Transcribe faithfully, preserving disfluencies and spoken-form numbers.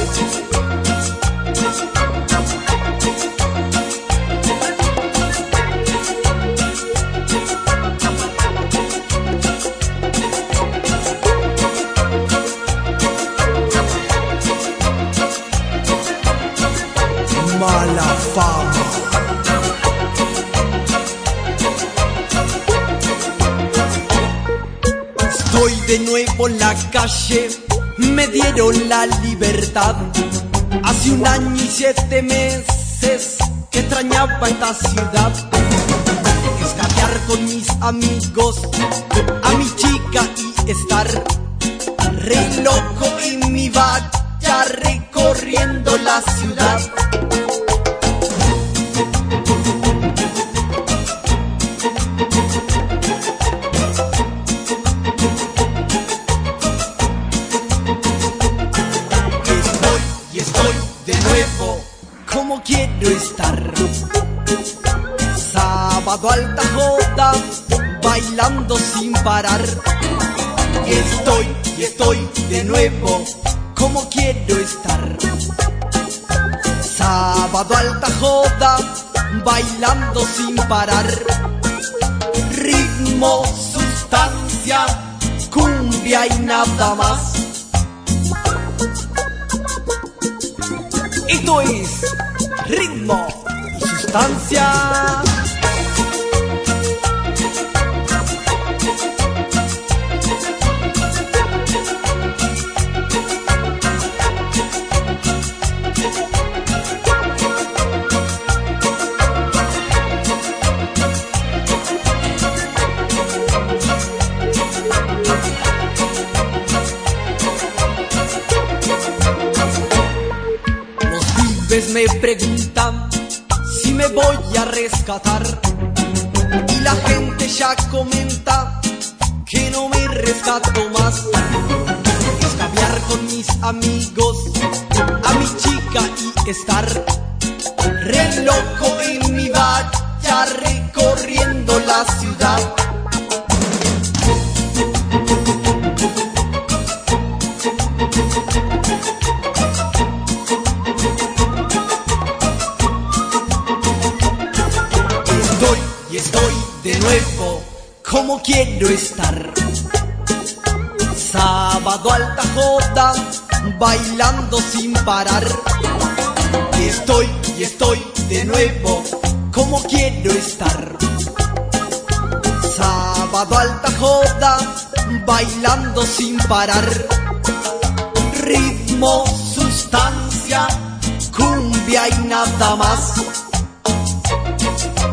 Mala fama. Estoy de nuevo en la calle, me dieron la libertad. Hace un año y siete meses que extrañaba esta ciudad. Escapear con mis amigos, a mi chica y estar re loco en mi valla recorriendo la ciudad. Como quiero estar, sábado alta joda, bailando sin parar. Y estoy, y estoy de nuevo, como quiero estar, sábado alta joda, bailando sin parar. Ritmo, sustancia, cumbia y nada más. Esto es ritmo y sustancia. Me preguntan si me voy a rescatar y la gente ya comenta que no me rescato más. Escabiar con mis amigos, a mi chica y estar re loco en mi valla recorriendo la ciudad. Estoy de nuevo como quiero estar, sábado alta joda, bailando sin parar. Y estoy, y estoy de nuevo como quiero estar, sábado alta joda, bailando sin parar. Ritmo, sustancia, cumbia y nada más.